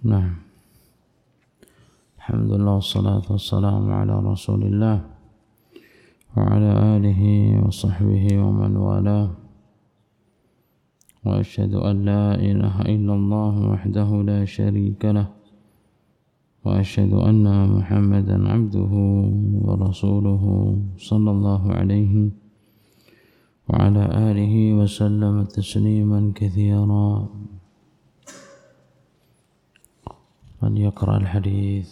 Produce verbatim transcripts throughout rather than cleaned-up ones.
Nah, alhamdulillah wassalatu wassalamu ala rasulillah wa ala alihi wa sahbihi wa man wala wa ashhadu an la ilaha illallah wahdahu la sharika lah wa ashhadu anna muhammadan abduhu wa rasuluhu sallallahu alaihi wa ala alihi wa sallam tasliman katsira. من يقرأ الحديث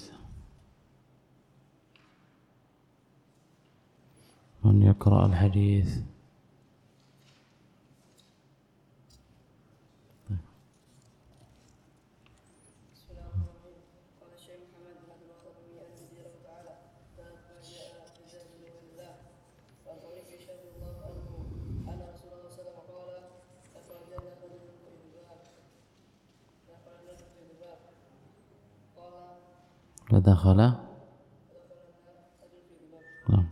من يقرأ الحديث فدخل نعم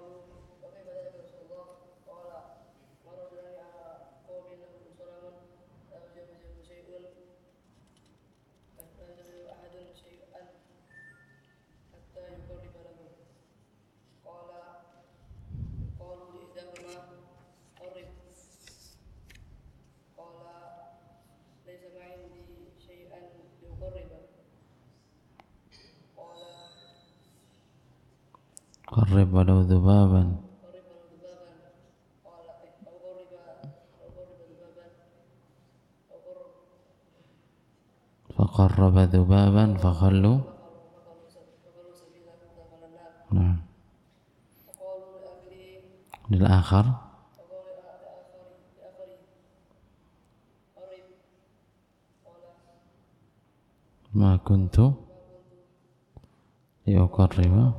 قرب ولو ذبابا فقرب ذبابا فخلوا نعم للآخر ما كنت لأقرب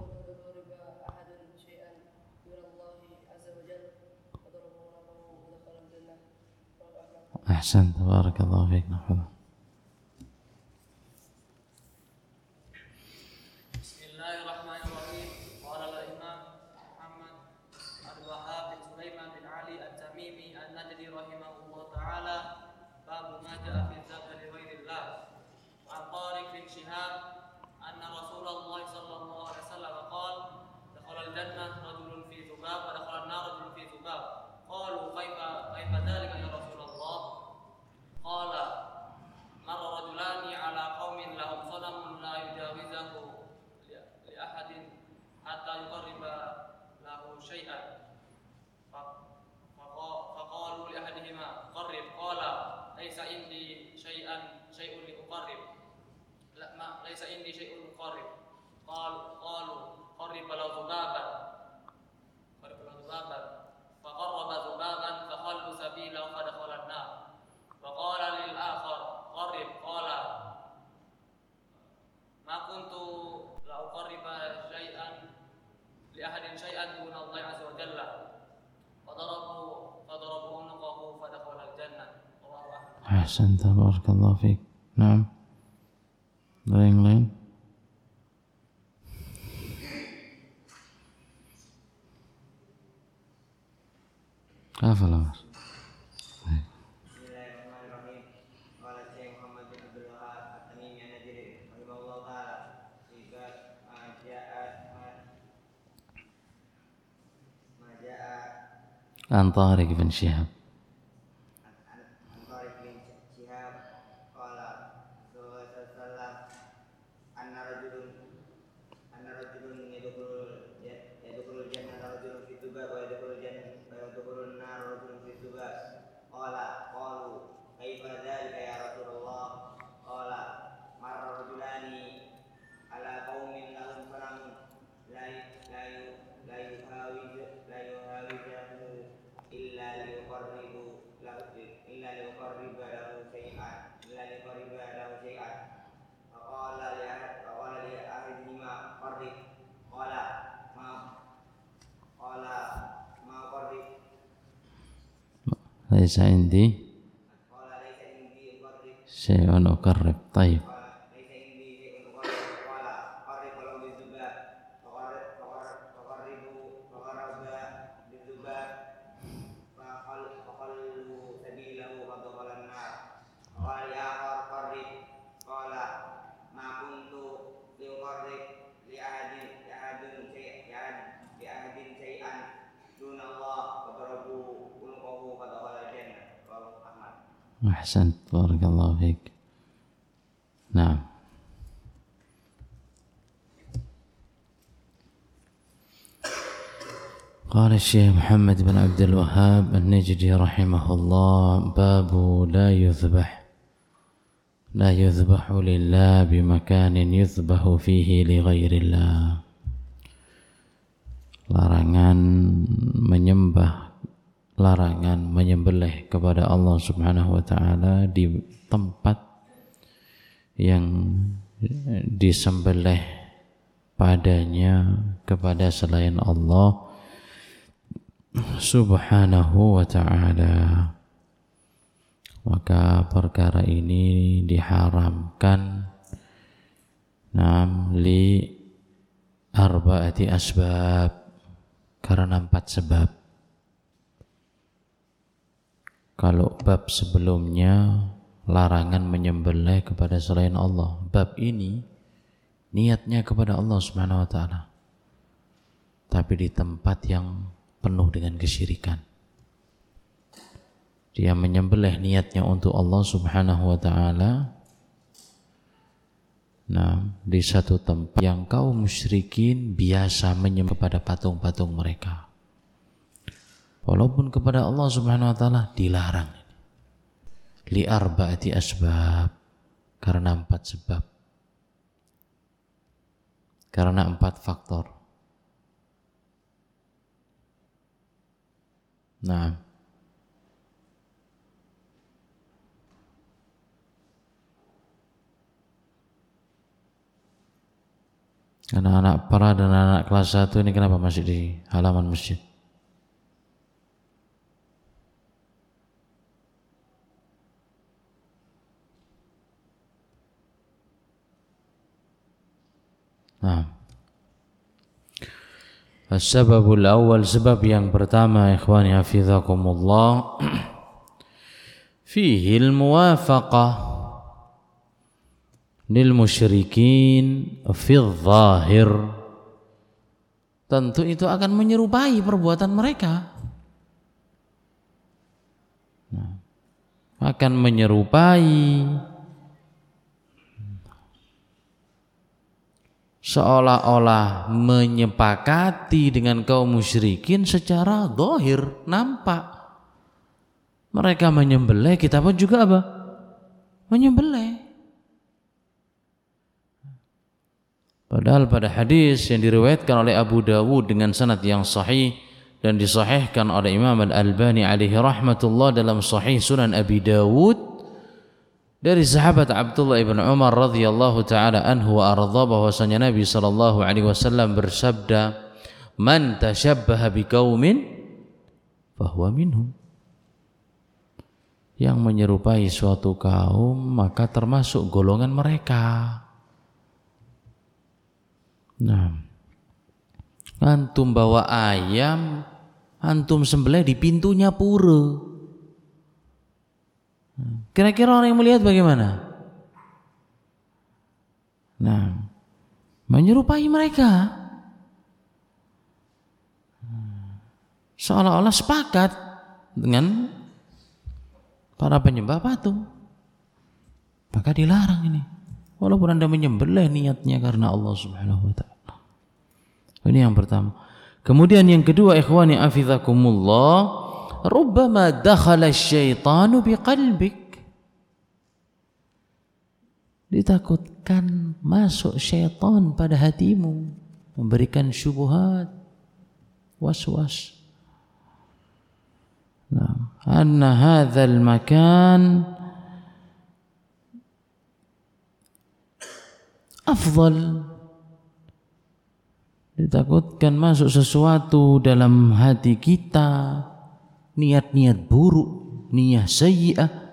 أحسنت بارك الله فيك. نحفظه. بسم الله الرحمن الرحيم. قال الإمام محمد عبد الوهاب بن سليمان بن علي التميمي النجدي رحمه الله تعالى باب ما جاء في الذبح لغير الله. وعن طارق بن شهاب أن رسول الله صلى الله عليه وسلم قال دخل الجنة رجل في ذباب ودخل النار رجل في ذباب. قالوا كيف كيف ذلك يا رسول الله؟ قال مر رجلان على قوم لهم صنم لا يجاوزه لأحد حتى يقرب له شيئا فقالوا لأحدهما قرب قال ليس عندي شيئا شيء لأقرب لا ما ليس عندي شيء لأقرب قال قالوا قرب له ذبابا قرب له ذبابا فقرب ذبابا فخلوا سبيله فدخل النار. فقال للآخر قرب قال ما كنت لأقرب شيئا لأحد شيئا دون الله عز وجل. فضربوا فضربوا عنقه فدخل الجنة. أحسنت بارك الله فيك. نعم. Yang lain? Hafal Mas. عن طارق بن شهاب ليس عندي شيء أقرب. طيب Ahsan, barakallahu fiik. Nah, qala Syekh Muhammad bin Abdul Wahhab An-Najdi rahimahullah, babu la yuzbah la yuzbahu lillah bimakanin yuzbahu fihi li ghairillah. Larangan menyembah, larangan menyembelih kepada Allah Subhanahu wa taala di tempat yang disembelih padanya kepada selain Allah Subhanahu wa ta'ala. Maka perkara ini diharamkan nam li arba'ati asbab, karena empat sebab. Kalau bab sebelumnya larangan menyembelih kepada selain Allah, bab ini niatnya kepada Allah Subhanahu wa ta'ala, tapi di tempat yang penuh dengan kesyirikan. Dia menyembelih niatnya untuk Allah Subhanahu wa ta'ala, nah di satu tempat yang kaum musyrikin biasa menyembah kepada patung-patung mereka, walaupun kepada Allah Subhanahu wa ta'ala dilarang. Li arba'ati asbab, karena empat sebab, karena empat faktor. Nah, anak-anak para dan anak kelas satu ini kenapa masih di halaman masjid? Nah, as-sababul awal, sebab yang pertama, ikhwani hafizakumullah, fihi al-muwafaqah lil musyrikin fi dhahir. Tentu itu akan menyerupai perbuatan mereka, nah, akan menyerupai, seolah-olah menyepakati dengan kaum musyrikin secara zahir, nampak. Mereka menyembelih, kita pun juga apa? Menyembelih. Padahal pada hadis yang diriwayatkan oleh Abu Dawud dengan sanad yang sahih dan disahihkan oleh Imam Al-Albani alaihi rahmatullah dalam Sahih Sunan Abi Dawud, dari sahabat Abdullah ibn Umar radhiyallahu taala anhu wa ardha, bahwasanya Nabi sallallahu alaihi wasallam bersabda, "Man tashabbaha biqaumin fahuwa minhum." Yang menyerupai suatu kaum maka termasuk golongan mereka. Nah, antum bawa ayam, antum sembelih di pintunya pura. Kira-kira orang yang melihat bagaimana? Nah, menyerupai mereka, seolah-olah sepakat dengan para penyembah patung. Maka dilarang ini, walaupun Anda menyembelih niatnya karena Allah Subhanahu wa ta'ala. Ini yang pertama. Kemudian yang kedua, ikhwani afizakumullah, rubbama dakhala asyaitanu biqalbik. Ditakutkan masuk syaitan pada hatimu, memberikan syubhat, was-was. Nah, anna hadzal makan afdal. Ditakutkan masuk sesuatu dalam hati kita, niat-niat buruk, niat sayyi'ah.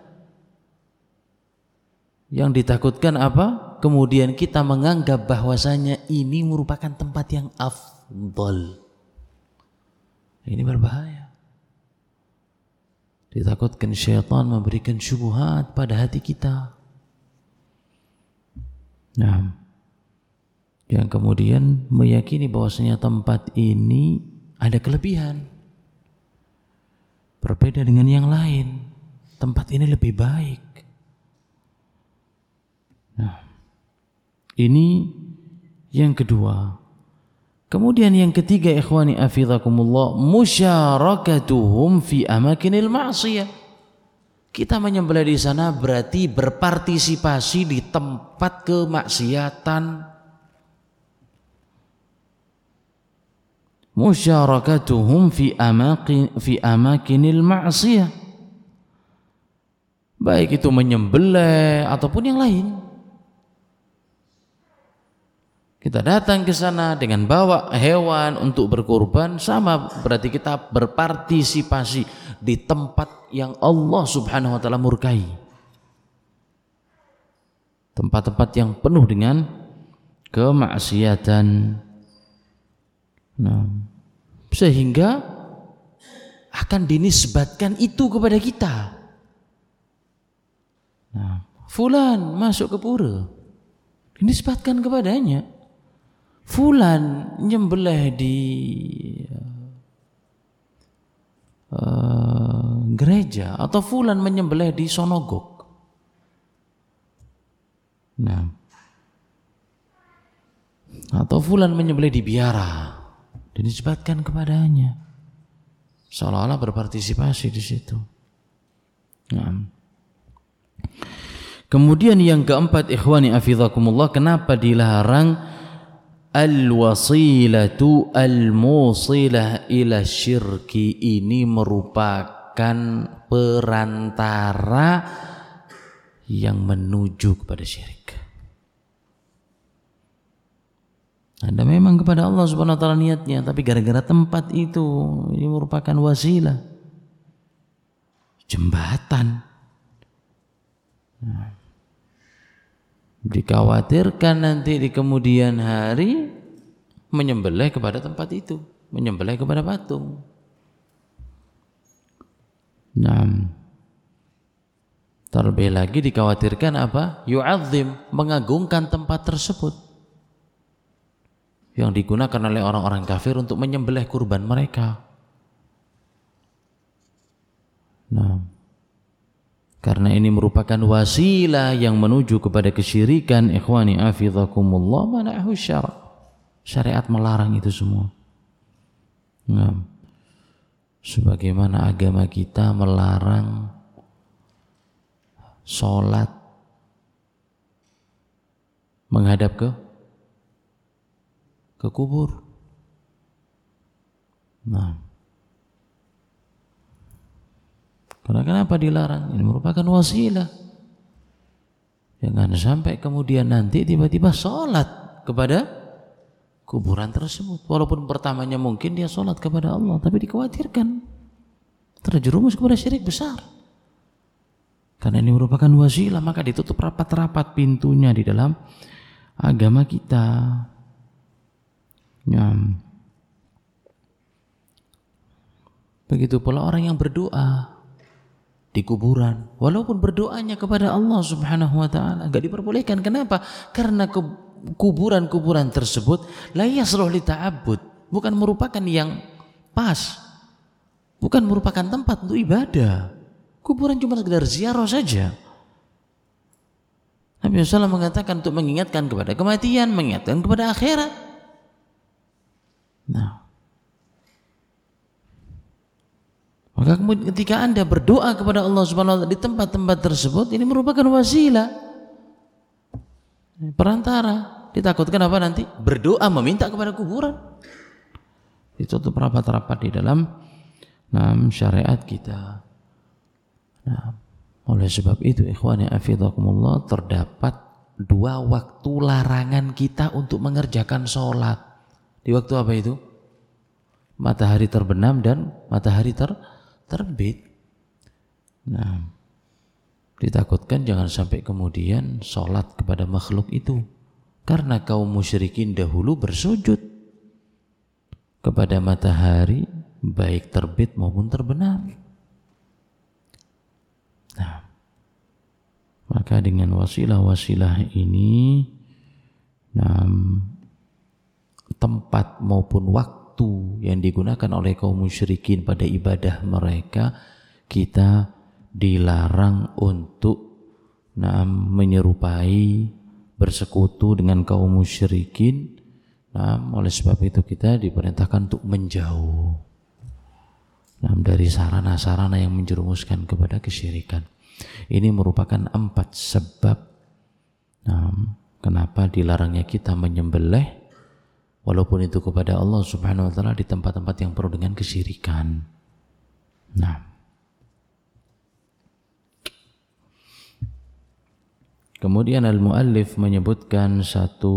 Yang ditakutkan apa? Kemudian kita menganggap bahwasanya ini merupakan tempat yang afdal. Ini berbahaya. Ditakutkan syaitan memberikan syubhat pada hati kita. Nah, yang kemudian meyakini bahwasanya tempat ini ada kelebihan, berbeda dengan yang lain. tempat ini lebih baik. Nah, ini yang kedua. Kemudian yang ketiga, ikhwani afidhakumullah, musyarakatuhum fi amakinil ma'siyah. Kita menyembelih di sana berarti berpartisipasi di tempat kemaksiatan. Musyarakatuhum fi amakin fi amakinil ma'siyah. Baik itu menyembelih ataupun yang lain. Kita datang ke sana dengan bawa hewan untuk berkorban, sama berarti kita berpartisipasi di tempat yang Allah Subhanahu wa taala murkai. Tempat-tempat yang penuh dengan kemaksiatan. Nah, sehingga akan dinisbatkan itu kepada kita. Nah, fulan masuk ke pura, dinisbatkan kepadanya. Fulan nyembelih di uh, gereja, atau fulan menyembelih di Sonogok. Nah, atau fulan menyembelih di biara, dinisbatkan kepadanya, seolah-olah berpartisipasi di situ. Nah. Kemudian yang keempat, ikhwani afidhakumullah, kenapa dilarang al-wasilatu al-musilah ila syirki? Ini merupakan perantara yang menuju kepada syirik. Anda memang kepada Allah Subhanahu wa taala niatnya, tapi gara-gara tempat itu, ini merupakan wasilah, jembatan. Nah, dikhawatirkan nanti di kemudian hari menyembelih kepada tempat itu, menyembelih kepada patung. Nah, terlebih lagi dikhawatirkan apa? Yu'azzim, mengagungkan tempat tersebut yang digunakan oleh orang-orang kafir untuk menyembelih kurban mereka. Nah, karena ini merupakan wasilah yang menuju kepada kesyirikan, ikhwani afidhakumullah, mana'ahu syara'. Syariat melarang itu semua. Nah, sebagaimana agama kita melarang sholat menghadap ke ke kubur. Nah, karena kenapa dilarang? Ini merupakan wasilah. Jangan sampai kemudian nanti tiba-tiba sholat kepada kuburan tersebut. Walaupun pertamanya mungkin dia sholat kepada Allah, tapi dikhawatirkan terjerumus kepada syirik besar. Karena ini merupakan wasilah, maka ditutup rapat-rapat pintunya di dalam agama kita. Ya. Begitu pula orang yang berdoa di kuburan, walaupun berdoanya kepada Allah Subhanahu wa taala, enggak diperbolehkan. Kenapa? Karena kuburan-kuburan tersebut la yasluh li ta'abbud, bukan merupakan yang pas, bukan merupakan tempat untuk ibadah. Kuburan cuma sekedar ziarah saja. Nabi sallallahu alaihi wasallam mengatakan untuk mengingatkan kepada kematian, mengingatkan kepada akhirat. Nah, maka kemudian ketika Anda berdoa kepada Allah Subhanahu wa taala di tempat-tempat tersebut, ini merupakan wasilah, perantara. Ditakutkan apa nanti? Berdoa meminta kepada kuburan. Ditutup rapat-rapat di dalam nah, syariat kita. Nah, oleh sebab itu ikhwani afidhakumullah, terdapat dua waktu larangan kita untuk mengerjakan sholat. Di waktu apa itu? Matahari terbenam dan matahari ter terbit. Nah, ditakutkan jangan sampai kemudian sholat kepada makhluk itu, karena kaum musyrikin dahulu bersujud kepada matahari baik terbit maupun terbenam. Nah, maka dengan wasilah-wasilah ini, nah, tempat maupun waktu yang digunakan oleh kaum musyrikin pada ibadah mereka, kita dilarang untuk nah, menyerupai, bersekutu dengan kaum musyrikin. Nah, oleh sebab itu kita diperintahkan untuk menjauh nah, dari sarana-sarana yang menjerumuskan kepada kesyirikan. Ini merupakan empat sebab nah, kenapa dilarangnya kita menyembelih, walaupun itu kepada Allah Subhanahu wa taala, di tempat-tempat yang penuh dengan kesyirikan. Nah, kemudian al-muallif menyebutkan satu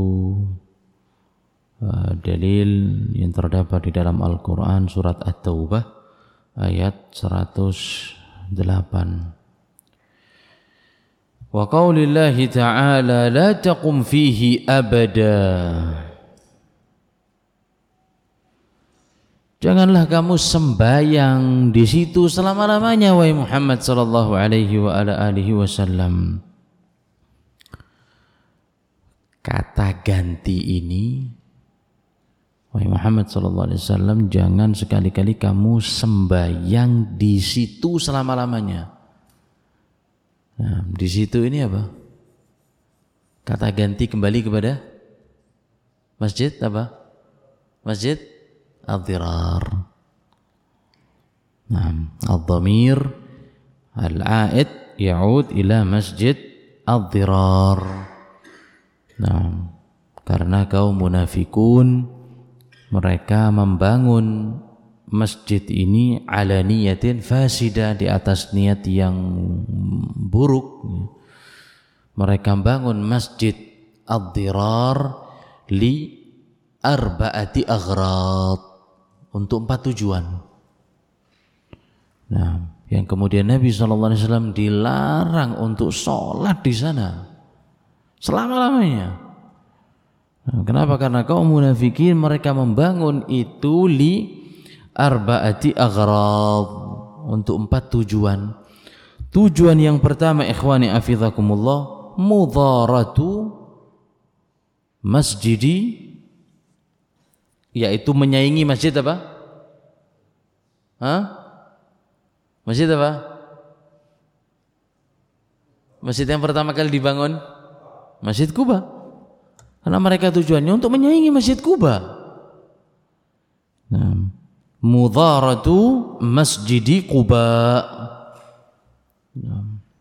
uh, dalil yang terdapat di dalam Al-Qur'an surat At-Taubah ayat seratus delapan. Wa qaulillahi ta'ala la taqum fihi abada. Janganlah kamu sembahyang di situ selama-lamanya wahai Muhammad sallallahu alaihi wa ala alihi wasallam. Kata ganti ini, wahai Muhammad sallallahu alaihi wasallam, jangan sekali-kali kamu sembahyang di situ selama-lamanya. Nah, di situ ini apa? Kata ganti kembali kepada masjid apa? Masjid Ad-Dirar. Nah, ad-dhamir al-a'id ya'ud ila masjid Ad-Dirar. Nah, karena kaum munafikun mereka membangun masjid ini ala niyatin fasida, di atas niat yang buruk. Mereka bangun masjid Ad-Dirar li arba'ati aghrad, untuk empat tujuan. Nah, yang kemudian Nabi shallallahu alaihi wasallam dilarang untuk sholat di sana selama-lamanya. Nah, kenapa? Karena kaum munafikin mereka membangun itu li arba'ati aghrad, untuk empat tujuan. Tujuan yang pertama, ikhwani afizakumullah, mudharatu masjidi, yaitu menyaingi masjid apa? Hah? Masjid apa? Masjid yang pertama kali dibangun, Masjid Kuba. Karena mereka tujuannya untuk menyaingi Masjid Kuba. Nah, mudharatu masjidi Quba. Nah.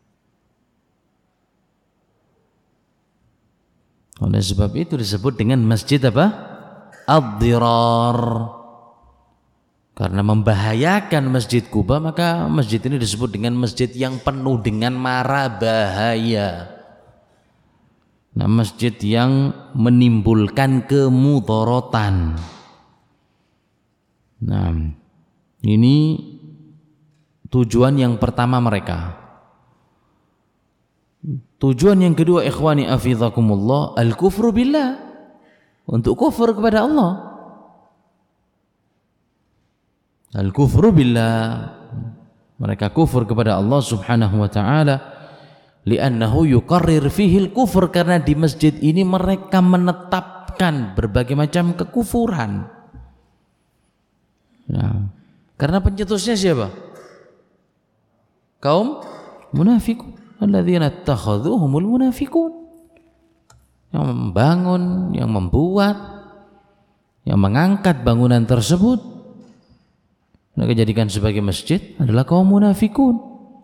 Oleh sebab itu disebut dengan masjid apa? Ad-Dirar. Karena membahayakan Masjid Kuba, maka masjid ini disebut dengan masjid yang penuh dengan mara bahaya. Nah, masjid yang menimbulkan kemudharatan. Nah, ini tujuan yang pertama mereka. Tujuan yang kedua, ikhwani afizakumullah, al-kufru billah, untuk kufur kepada Allah. Al-kufru billah, mereka kufur kepada Allah Subhanahu wa taala, li'annahu yuqarrir fihi al-kufur, karena di masjid ini mereka menetapkan berbagai macam kekufuran. Nah, karena pencetusnya siapa? Kaum munafikun, alladzina ittakhadhuhumul munafikun, yang membangun, yang membuat, yang mengangkat bangunan tersebut, mereka jadikan sebagai masjid adalah kaum munafikun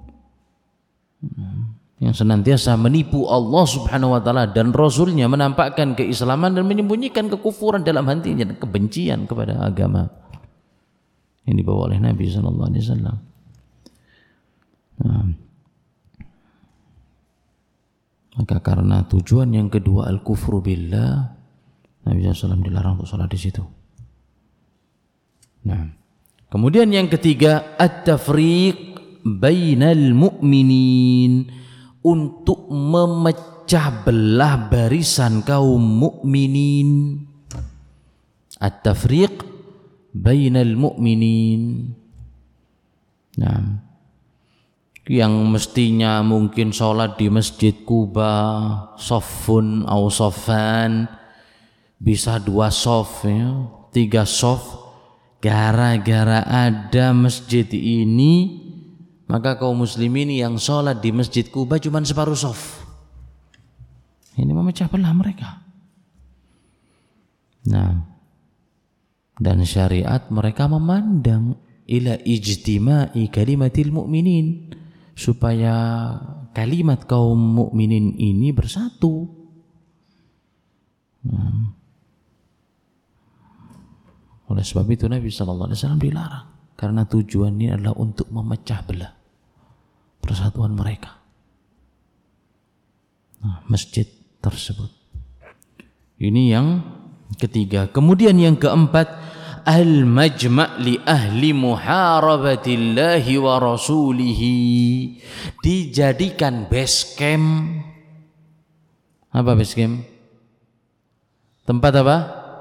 yang senantiasa menipu Allah Subhanahu wa taala dan Rasulnya, menampakkan keislaman dan menyembunyikan kekufuran dalam hatinya dan kebencian kepada agama yang dibawa oleh Nabi sallallahu alaihi wasallam. Nah, maka karena tujuan yang kedua al-kufru billah, Nabi sallallahu alaihi wasallam dilarang untuk sholat di situ. Nah, kemudian yang ketiga, at-tafriq bainal mu'minin, untuk memecah belah barisan kaum mukminin. At-tafriq bainal mu'minin. Nah, yang mestinya mungkin sholat di Masjid Kuba soffun au soffan, bisa dua soff ya, tiga soff, gara-gara ada masjid ini, Maka kaum muslimin yang sholat di Masjid Kuba cuma separuh shaf. Ini memecah belah mereka. Nah, dan syariat mereka memandang ila ijtima'i kalimatil mu'minin, supaya kalimat kaum mukminin ini bersatu. Nah, oleh sebab itu Nabi shallallahu alaihi wasallam dilarang, karena tujuannya adalah untuk memecah belah persatuan mereka. Nah, masjid tersebut. Ini yang ketiga. Kemudian yang keempat, al-majma' li ahli muharabatillahi wa rasulihi, dijadikan base camp. Apa base camp? Tempat apa?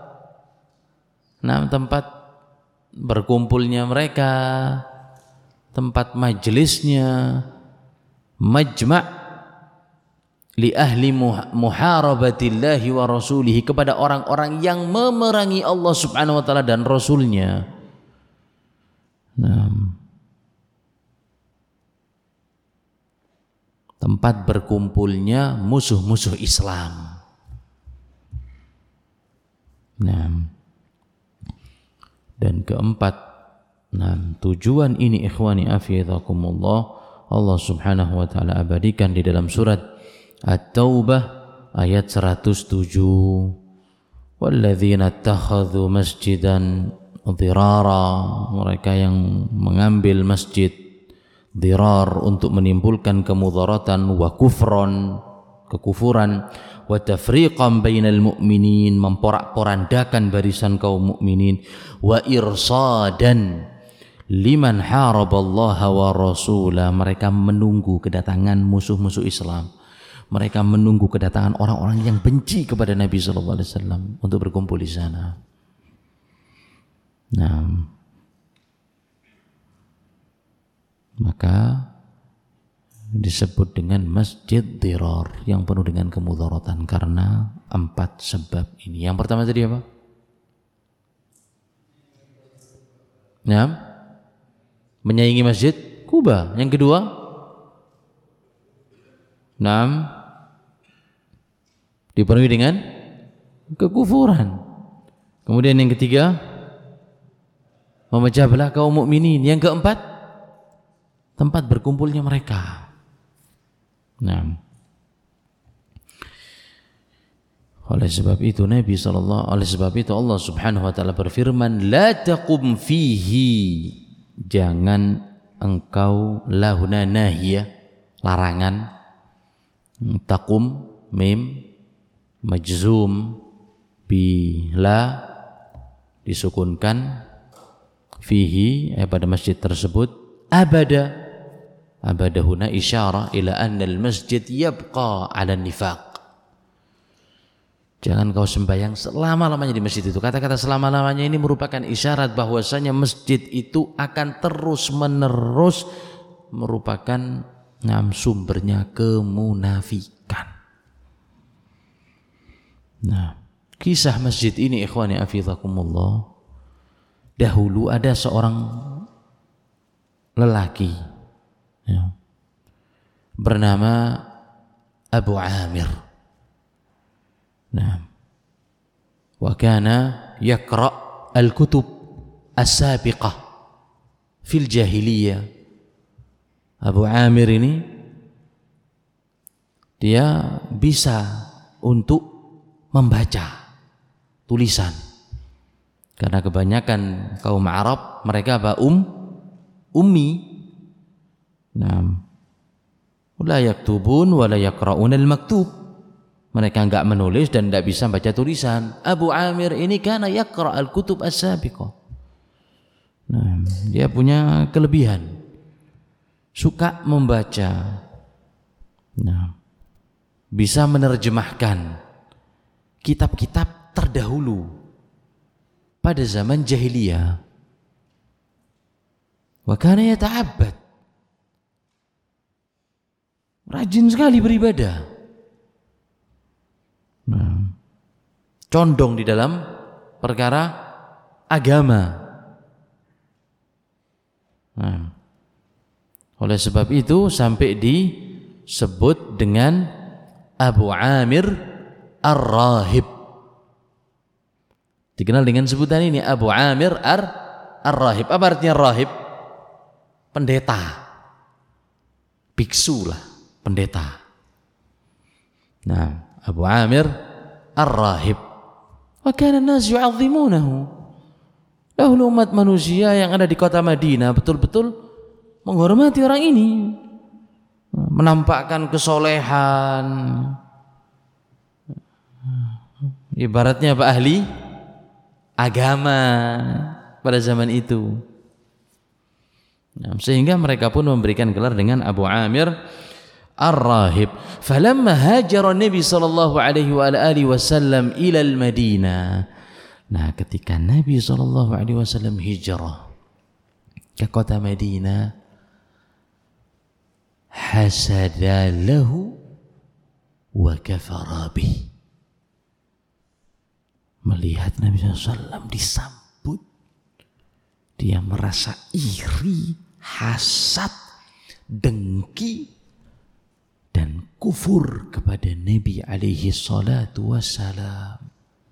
Nah, tempat berkumpulnya mereka, tempat majelisnya. Majma' li ahli muharabatillahi wa rasulihi, kepada orang-orang yang memerangi Allah subhanahu wa ta'ala dan Rasulnya. Nah, tempat berkumpulnya musuh-musuh Islam. Nah, dan keempat, nah, tujuan ini ikhwani afidhakumullah, Allah subhanahu wa ta'ala abadikan di dalam surat At-Taubah ayat seratus tujuh. Walladzina ittakhadhu masjidan dhirara, mereka yang mengambil masjid dhirar untuk menimbulkan kemudaratan, wa kufron, kekufuran, wa tafriqan bainal mu'minin, memporak-porandakan barisan kaum mukminin, wa irsadan liman haraballaha wa rasulah, mereka menunggu kedatangan musuh-musuh Islam. Mereka menunggu kedatangan orang-orang yang benci kepada Nabi shallallahu alaihi wasallam untuk berkumpul di sana. Nah, maka disebut dengan masjid dhirar, yang penuh dengan kemudaratan karena empat sebab ini. Yang pertama tadi apa? Nah, menyaingi Masjid Kuba. Yang kedua, nah, dipenuhi dengan kekufuran. Kemudian yang ketiga, memecah belah kaum mukminin. Yang keempat, tempat berkumpulnya mereka. Nah, oleh sebab itu Nabi sallallahu oleh sebab itu Allah Subhanahu wa taala berfirman, la taqum fihi, jangan engkau, lahuna nahiyah, larangan, taqum mim majzum bila disukunkan, fihi eh, pada masjid tersebut, abada, abada huna isyarah ila anna al-masjid yabqa ala nifaq, jangan kau sembahyang selama-lamanya di masjid itu. Kata-kata selama-lamanya ini merupakan isyarat bahwasanya masjid itu akan terus-menerus merupakan ngam sumbernya kemunafikan. Nah, kisah masjid ini ikhwani afidhakumullah, dahulu ada seorang lelaki ya, bernama Abu Amir. Nah, wa kana yaqra al-kutub as-sabiqah fil jahiliyah. Abu Amir ini dia bisa untuk membaca tulisan, karena kebanyakan kaum Arab mereka apa? Um, ummi. Nah, la yaktubun wa la yaqra'un al-maktub. Mereka enggak menulis dan enggak bisa baca tulisan. Abu Amir ini kana yaqra' al-kutub as-sabiqah. Nah, dia punya kelebihan, suka membaca. Nah, bisa menerjemahkan kitab-kitab terdahulu pada zaman jahiliyah. Wa kana yata'abbad, rajin sekali beribadah. Nah, condong di dalam perkara agama. Nah, Oleh sebab itu sampai disebut dengan Abu Amir Ar-Rahib. Dikenal dengan sebutan ini, Abu Amir Ar-Rahib. Apa artinya rahib? Pendeta. Biksu lah, pendeta. Nah, Abu Amir Ar-Rahib. Wa kana an-nas yu'azzimunahu. Dahulu umat manusia yang ada di kota Madinah betul-betul menghormati orang ini, menampakkan kesolehan. Ibaratnya Pak ahli agama pada zaman itu. Nah, sehingga mereka pun memberikan gelar dengan Abu Amir Ar-Rahib. Falamma hajara Nabi sallallahu alaihi wa alihi wasallam ila al-Madinah. Nah, ketika Nabi sallallahu alaihi wasallam hijrah ke kota Madinah, hasada lahu wa kafara bih. Melihat Nabi sallallahu alaihi wasallam disambut, dia merasa iri, hasad, dengki, dan kufur kepada Nabi alaihi salatu wassalam.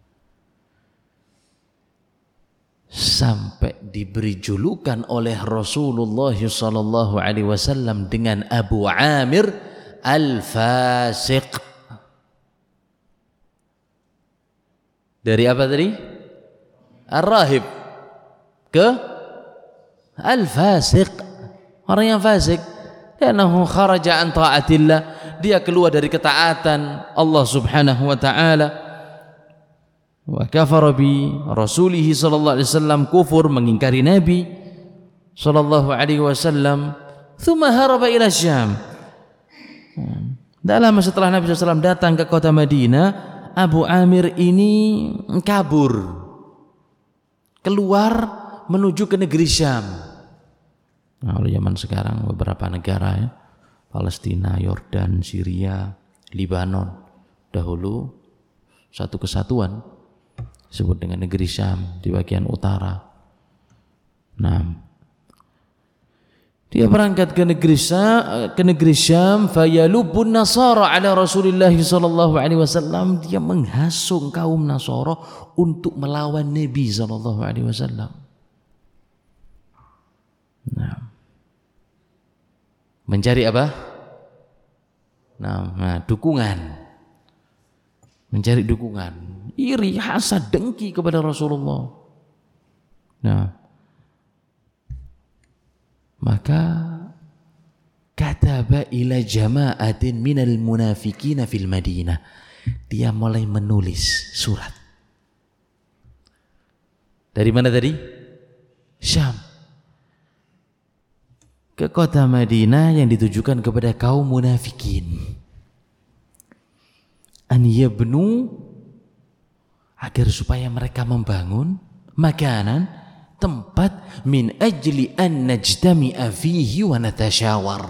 Sampai diberi julukan oleh Rasulullah sallallahu alaihi wasallam dengan Abu Amir Al-Fasiq. Dari apa tadi? Ar-Rahib ke Al-Fasiq, orang yang fasik. Karena kharaja an ta'atillah, dia keluar dari ketaatan Allah Subhanahu wa taala. Wa kafara bi rasulih sallallahu alaihi wasallam, kufur mengingkari Nabi sallallahu alaihi wasallam. Thumma haraba ila Syam. Tidak lama setelah Nabi sallallahu alaihi wasallam datang ke kota Madinah, Abu Amir ini kabur, keluar menuju ke negeri Syam. Nah, oleh zaman sekarang beberapa negara ya, Palestina, Yordan, Syria, Libanon, dahulu satu kesatuan disebut dengan negeri Syam di bagian utara. Nah, dia berangkat ke negeri Syam, ke negeri Syam, fayalubun nasara ala Rasulillah sallallahu alaihi wasallam. Dia menghasung kaum Nasara untuk melawan Nabi sallallahu alaihi wasallam. Nah, mencari apa? Nah, nah, dukungan. Mencari dukungan. Iri, hasad, dengki kepada Rasulullah. Nah, maka kataba ila jama'atin minal munafiqina fil Madinah. Dia mulai menulis surat. Dari mana tadi? Syam. Ke kota Madinah yang ditujukan kepada kaum munafikin. An yabnu, agar supaya mereka membangun makanan, tempat, min ajli an najtami'a fihi wa natashawar,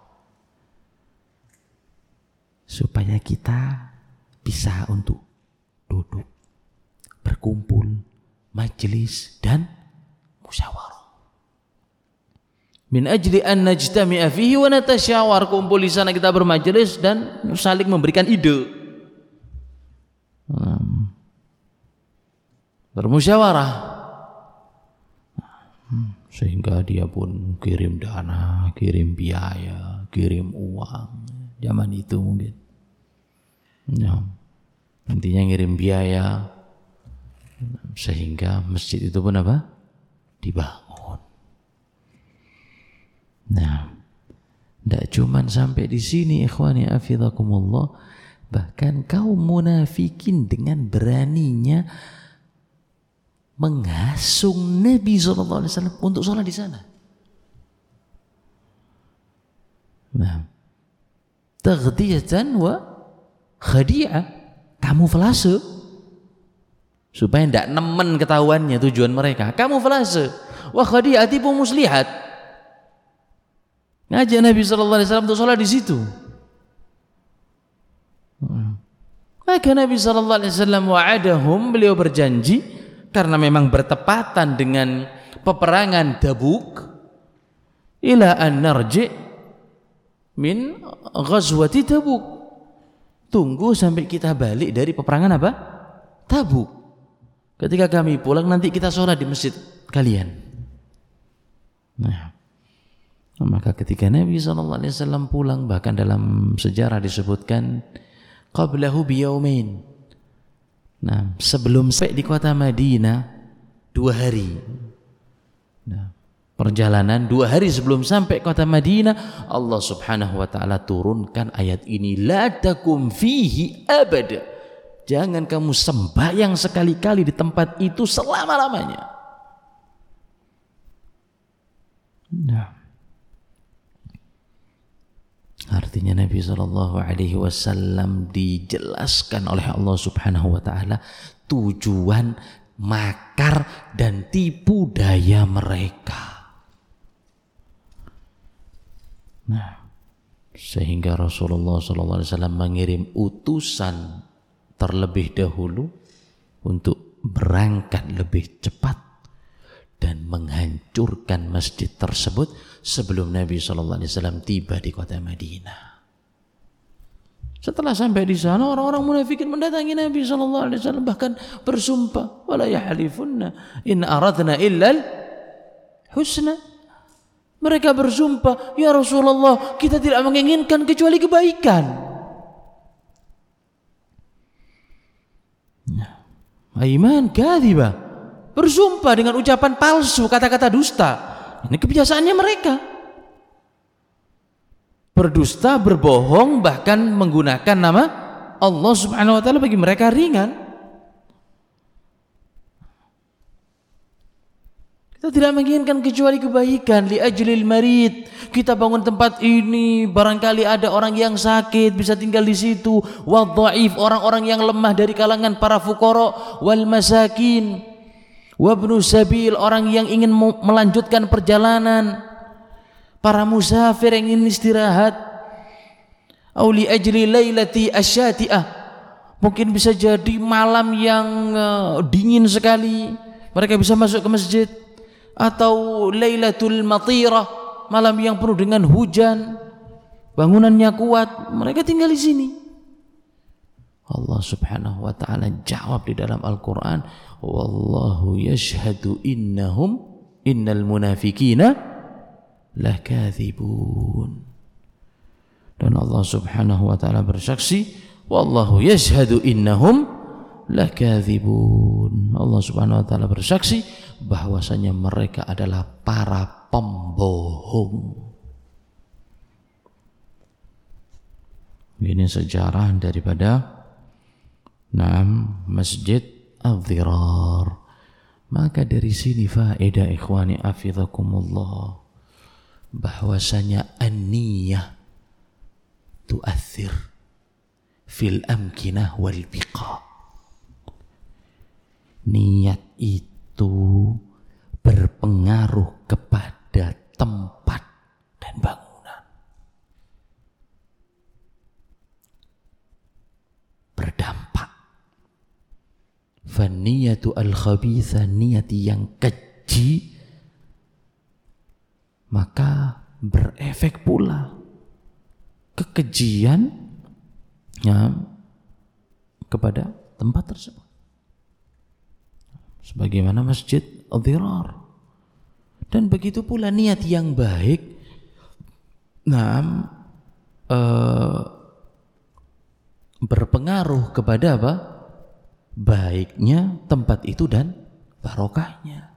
supaya kita bisa untuk duduk, berkumpul, majelis dan musyawarah. Min ajli an najtami'a fihi wa natashawar, kumpul di sana kita bermajelis dan saling memberikan ide, hmm. bermusyawarah, hmm. sehingga dia pun kirim dana, kirim biaya, kirim uang. Zaman itu mungkin ya, intinya ngirim biaya sehingga masjid itu pun apa? Dibangun. Nah, tidak cuma sampai di sini, ikhwani afidhakumullah, bahkan kaum munafikin dengan beraninya menghasung Nabi shallallahu alaihi wasallam untuk sholat di sana. Nah, taghdiyatan wa khadi'ah, kamuflase, supaya tidak nemen ketahuannya tujuan mereka. Kamuflase wa khadi'ah, tipu muslihat. Ngajak Nabi sallallahu alaihi wasallam untuk sholat di situ. Maka Nabi sallallahu alaihi wasallam wa'adahum, beliau berjanji, karena memang bertepatan dengan peperangan Tabuk, ila an narji, min ghazwati Tabuk. Tunggu sampai kita balik dari peperangan apa? Tabuk. Ketika kami pulang nanti kita sholat di masjid kalian. Nah, maka ketika Nabi shallallahu alaihi wasallam pulang, bahkan dalam sejarah disebutkan qablahu biyaumain. Nah, sebelum sampai di kota Madinah dua hari. Nah, perjalanan dua hari sebelum sampai kota Madinah, Allah Subhanahu wa taala turunkan ayat ini, la takum fihi abada. Jangan kamu sembahyang sekali-kali di tempat itu selama-lamanya. Nah, artinya Nabi shallallahu alaihi wasallam dijelaskan oleh Allah Subhanahu wa taala tujuan makar dan tipu daya mereka. Nah, sehingga Rasulullah shallallahu alaihi wasallam mengirim utusan terlebih dahulu untuk berangkat lebih cepat dan menghancurkan masjid tersebut sebelum Nabi shallallahu alaihi wasallam tiba di kota Madinah. Setelah sampai di sana, orang-orang munafikin mendatangi Nabi shallallahu alaihi wasallam, bahkan bersumpah, wala yahlifunna in aradna illal husna. Mereka bersumpah, ya Rasulullah, kita tidak menginginkan kecuali kebaikan. Aiman kadhiba, bersumpah dengan ucapan palsu, kata-kata dusta. Ini kebiasaannya mereka. Berdusta, berbohong, bahkan menggunakan nama Allah Subhanahu wa taala bagi mereka ringan. Kita tidak menginginkan kecuali kebaikan. Li ajlil marid, kita bangun tempat ini, barangkali ada orang yang sakit bisa tinggal di situ. Wal dhaif, orang-orang yang lemah dari kalangan para fuqara, wal masakin, wabnu sabil, orang yang ingin melanjutkan perjalanan, para musafir yang ingin istirahat. Au li ajli lailati asyati'ah, mungkin bisa jadi malam yang uh, dingin sekali, mereka bisa masuk ke masjid. Atau lailatul matirah, malam yang penuh dengan hujan, bangunannya kuat, mereka tinggal di sini. Allah Subhanahu wa taala jawab di dalam Al-Qur'an, wallahu yashhadu innahum innal munafiqina lakadzibun. Dan Allah Subhanahu wa taala bersaksi, wallahu yashhadu innahum lakadzibun. Allah Subhanahu wa taala bersaksi bahwasanya mereka adalah para pembohong. Ini sejarah daripada Naam Masjid Adh-Dhirar. Maka dari sini faedah ikhwani afidhakumullah, bahwasanya an-niyah tu'athir fil amkinah wal biqa. Niat itu berpengaruh kepada tempat dan bangunan. Berdampak. Faniyatu al-khabitha, niat yang keji, maka berefek pula kekejian ya, kepada tempat tersebut. Sebagaimana Masjid Adh-Dhirar. Dan begitu pula niat yang baik, nah, eh, berpengaruh kepada apa? Baiknya tempat itu dan barokahnya.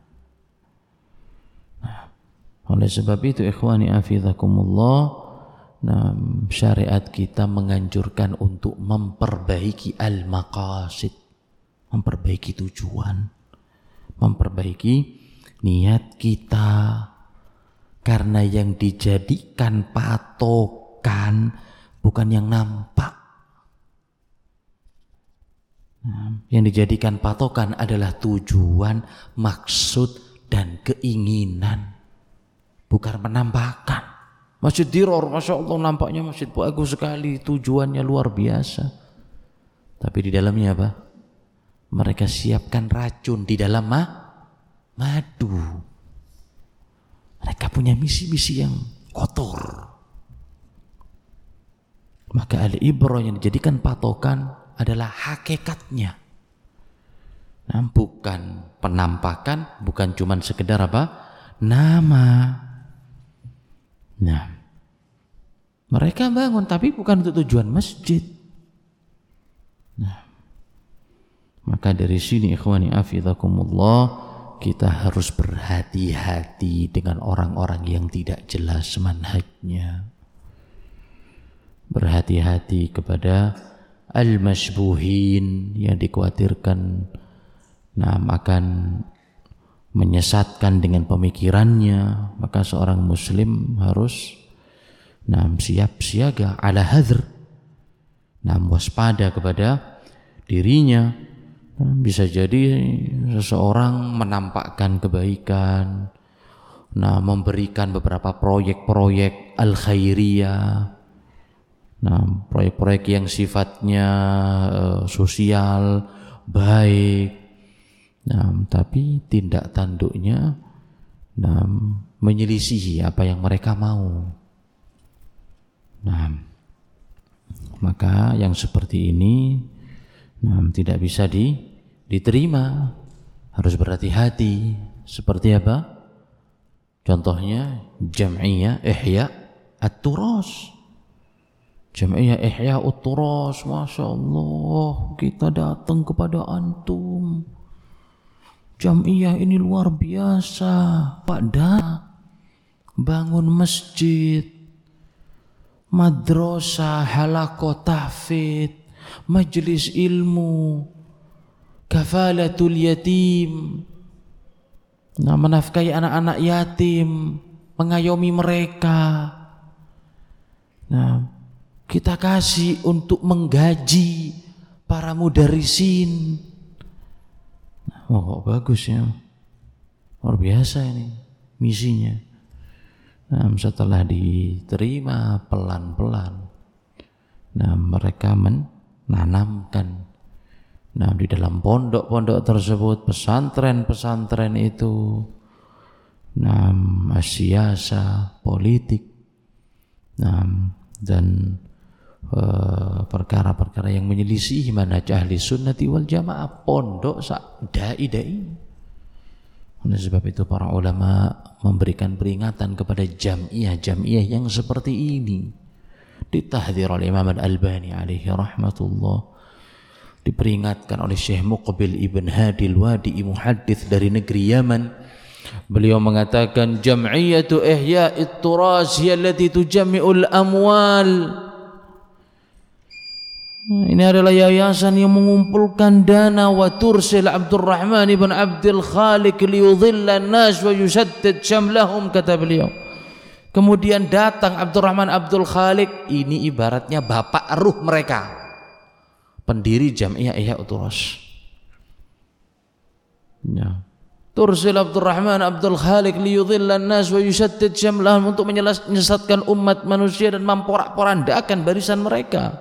Nah, oleh sebab itu ikhwani afidhakumullah, nah, syariat kita menganjurkan untuk memperbaiki al-maqasid, memperbaiki tujuan, memperbaiki niat kita, karena yang dijadikan patokan bukan yang nampak. Nah, yang dijadikan patokan adalah tujuan, maksud dan keinginan, bukan penampakan. Masjid Diror, masya Allah nampaknya masjid bagus sekali, tujuannya luar biasa, tapi di dalamnya apa? Mereka siapkan racun di dalam ma madu. Mereka punya misi-misi yang kotor. Maka al-ibrah yang dijadikan patokan adalah hakikatnya. Nah, bukan penampakan, bukan cuma sekedar apa? Nama. Nah, mereka bangun tapi bukan untuk tujuan masjid. Nah, maka dari sini ikhwani afizakumullah, kita harus berhati-hati dengan orang-orang yang tidak jelas manhajnya. Berhati-hati kepada al-mashbuhin yang dikhawatirkan nah, akan menyesatkan dengan pemikirannya. Maka seorang muslim harus nah, siap siaga ala hadr, nah, waspada kepada dirinya. Nah, bisa jadi seseorang menampakkan kebaikan, nah, memberikan beberapa proyek-proyek al-khairiyah, nah, proyek-proyek yang sifatnya uh, sosial, baik, nah, tapi tindak tanduknya nah, menyelisihi apa yang mereka mau. Nah, maka yang seperti ini nah, tidak bisa di, diterima, harus berhati-hati. Seperti apa? Contohnya Jam'iyah Ihya At-Turas. Jam'iyah Ihya At-Turas, Masya Allah, kita datang kepada antum. Jam'iyah ini luar biasa, pada bangun masjid, madrasah, halaqah tahfidz, majlis ilmu, kafalatul yatim, nah, menafkahi anak-anak yatim, mengayomi mereka. Nah, kita kasih untuk menggaji para mudarisin. Oh, bagus ya, luar biasa ini misinya. Nah, setelah diterima pelan-pelan, nah, mereka menanamkan nah, di dalam pondok-pondok tersebut, pesantren-pesantren itu, nah, asyasa politik, nah, dan uh, perkara-perkara yang menyelisihi manhaj ahli sunnati wal jamaah, pondok sak dai-dai. Oleh sebab itu para ulama memberikan peringatan kepada jam'iyah-jam'iyah yang seperti ini. Ditahdzir oleh Imam Al-Albani alaihi rahmatullah, diperingatkan oleh Syekh Muqbil Ibn Hadi Al-Wadi'i, muhaddits dari negeri Yaman. Beliau mengatakan jam'iyatu ihya'it turas hiya allati tujammi'ul amwal. Ini adalah yayasan yang mengumpulkan dana. Wa tursil Abdurrahman ibn Abdul Khaliq liyudhilla an-nas wa yushaddid syamlahum, kata beliau. Kemudian datang Abdurrahman Abdul Khaliq, ini ibaratnya bapak ruh mereka, pendiri Jam'iyah Ihya Turas. Ya. Tursil Abdurrahman Abdul Khaliq liyudhilla an-nas wa yushaddid syamlahum, untuk menyesatkan umat manusia dan memporak-porandakan barisan mereka.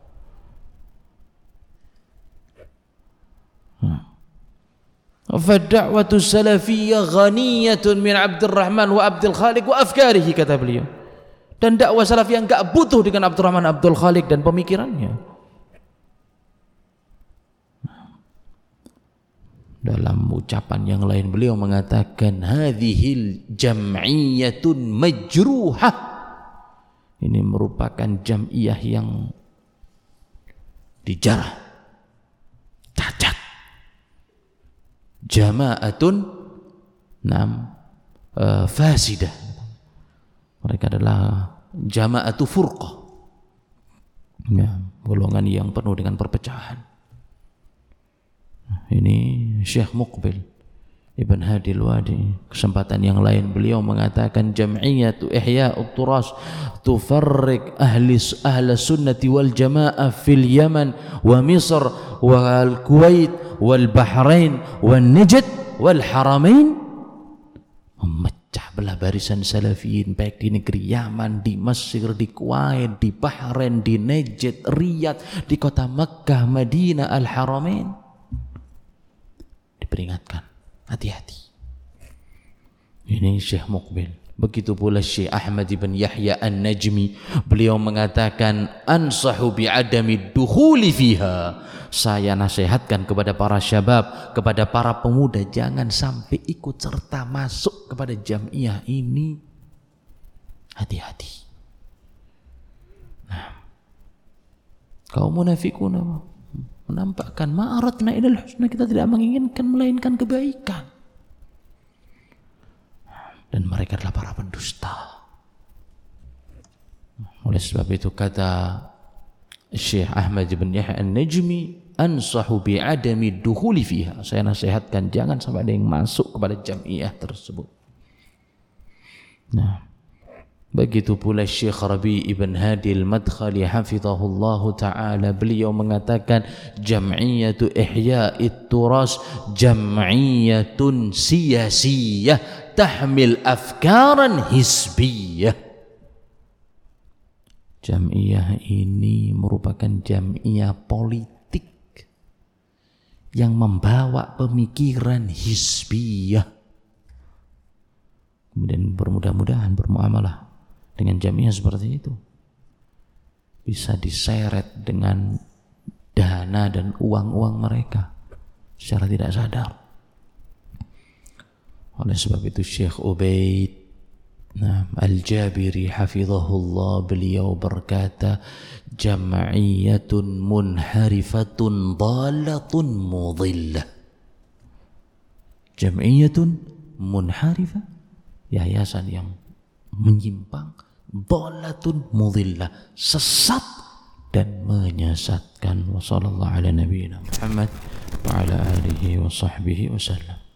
Fad-da'watu salafiyyah ghaniyatun min Abdurrahman wa Abdul Khaliq wa afkarihi, kata beliau. Dan dakwah salafiyah enggak butuh dengan Abdurrahman Abdul Khaliq dan pemikirannya. Dalam ucapan yang lain beliau mengatakan hadhil jam'iyyatun majruhah, ini merupakan jam'iyah yang dijarah, cacat. Jama'atun nam uh, fasidah, mereka adalah jama'atu furqah, ya, golongan yang penuh dengan perpecahan. Ini Syekh Muqbil Ibn Hadi Al-Wadi. Kesempatan yang lain beliau mengatakan jam'iyatu ihya'ut turas tufarriq ahli ahli sunnati wal jamaah fil Yaman wa Misr wal Kuwait wal Bahrain wal Najd wal Haramain, memecah belah barisan salafiyin baik di negeri Yaman, di Mesir, di Kuwait, di Bahrain, di Najd, Riyadh, di kota Makkah, Madinah, Al-Haramain. Diperingatkan, hati-hati. Ini Syekh Muqbil Begitu pula Syekh Ahmad bin Yahya An-Najmi, beliau mengatakan ansahu bi'adami dukhuli fiha. Saya nasihatkan kepada para syabab, kepada para pemuda, jangan sampai ikut serta masuk kepada jamiah ini. Hati-hati. Nah, kaum munafikun menampakkan ma'aratna ilal husna, kita tidak menginginkan melainkan kebaikan. Dan mereka adalah para pendusta. Oleh sebab itu kata Syekh Ahmad bin Yahya An-Najmi, ansahu bi'adami dukhuli fiha. Saya nasihatkan jangan sampai ada yang masuk kepada jamiah tersebut. Nah, begitu pula Syekh Rabi' ibn Hadi al-Madkhali hafizahullah ta'ala, beliau mengatakan jam'iyatu ihya'it turas jam'iyatun siyasiyah tahmil afkaran hisbiyah. Jam'iyah ini merupakan jam'iyah politik yang membawa pemikiran hisbiyah. Kemudian bermudah-mudahan bermuamalah dengan jam'iyah seperti itu bisa diseret dengan dana dan uang-uang mereka secara tidak sadar. Oleh sebab itu Syekh Ubaid nah, Al-Jabiri hafizahullah, beliau berkata jam'iyatun munharifatun dhalatun mudhillah. Jam'iyatun munharifah, yayasan yang menyimpang, dhalatun mudhillah, sesat dan menyesatkan. Wa sallallahu ala nabiyyina Muhammad wa ala alihi wa sahbihi wasallam.